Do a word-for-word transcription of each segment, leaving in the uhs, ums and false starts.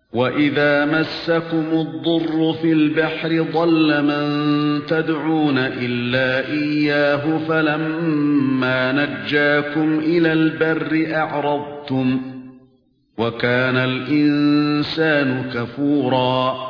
وَإِذَا مَسَّكُمُ الضُّرُّ فِي الْبَحْرِ ضَلَّ مَن تَدْعُونَ إِلَّا إِيَّاهُ فَلَمَّا نَجَّاكُمْ إِلَى الْبَرِّ أَعْرَضْتُمْ وَكَانَ الْإِنسَانُ كَفُورًا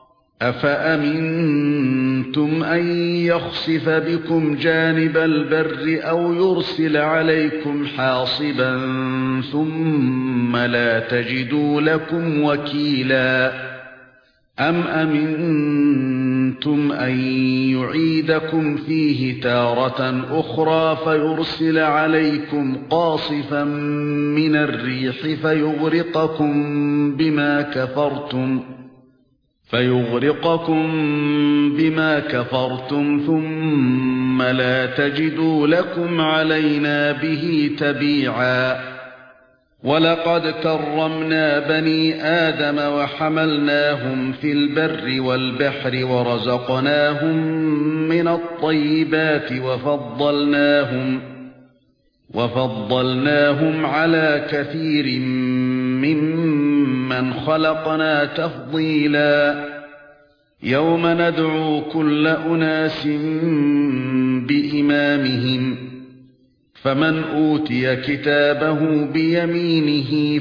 أَفَأَمِنْتُمْ أَنْ يَخْسِفَ بِكُمْ جَانِبَ الْبَرِّ أَوْ يُرْسِلَ عَلَيْكُمْ حَاصِبًا ثُمَّ لَا تَجِدُوا لَكُمْ وَكِيلًا أَمْ أَمِنْتُمْ أَنْ يُعِيدَكُمْ فِيهِ تَارَةً أُخْرَى فَيُرْسِلَ عَلَيْكُمْ قَاصِفًا مِنَ الرِّيحِ فَيُغْرِقَكُمْ بِمَا كَفَرْتُمْ فَيُغْرِقَكُم بِمَا كَفَرْتُمْ ثُمَّ لَا تَجِدُوا لَكُمْ عَلَيْنَا بِهِ تَبِيعًا وَلَقَدْ كَرَّمْنَا بَنِي آدَمَ وَحَمَلْنَاهُمْ فِي الْبَرِّ وَالْبَحْرِ وَرَزَقْنَاهُمْ مِنَ الطَّيِّبَاتِ وَفَضَّلْنَاهُمْ وَفَضَّلْنَاهُمْ عَلَى كَثِيرٍ مِّمَّنْ خَلَقْنَا تَفْضِيلًا يَوْمَ نَدْعُو كُلَّ أُنَاسٍ بِإِمَامِهِمْ فَمَنْ أُوتِيَ كِتَابَهُ بِيَمِينِهِ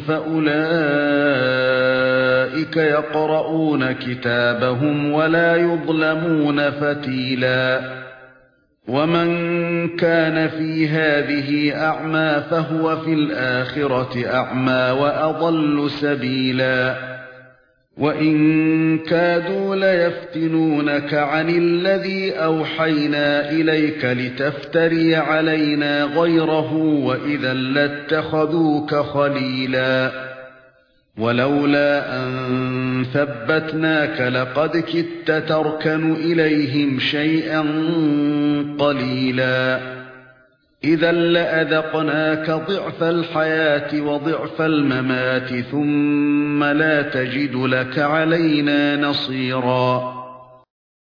فَأُولَئِكَ يَقْرَؤُونَ كِتَابَهُمْ وَلَا يُظْلَمُونَ فَتِيلًا وَمَنْ كَانَ فِي هَذِهِ أَعْمَى فَهُوَ فِي الْآخِرَةِ أَعْمَى وَأَضَلُّ سَبِيلًا وَإِنْ كَادُوا لَيَفْتِنُونَكَ عَنِ الَّذِي أَوْحَيْنَا إِلَيْكَ لِتَفْتَرِيَ عَلَيْنَا غَيْرَهُ وَإِذًا لَّاتَّخَذُوكَ خَلِيلًا وَلَوْلَا أَن ثَبَّتْنَاكَ لَقَدْ كِدتَّ تَرْكَنُ إِلَيْهِمْ شَيْئًا قَلِيلًا إِذًا لَّأَذَقْنَاكَ ضِعْفَ الْحَيَاةِ وَضِعْفَ الْمَمَاتِ ثُمَّ لَا تَجِدُ لَكَ عَلَيْنَا نَصِيرًا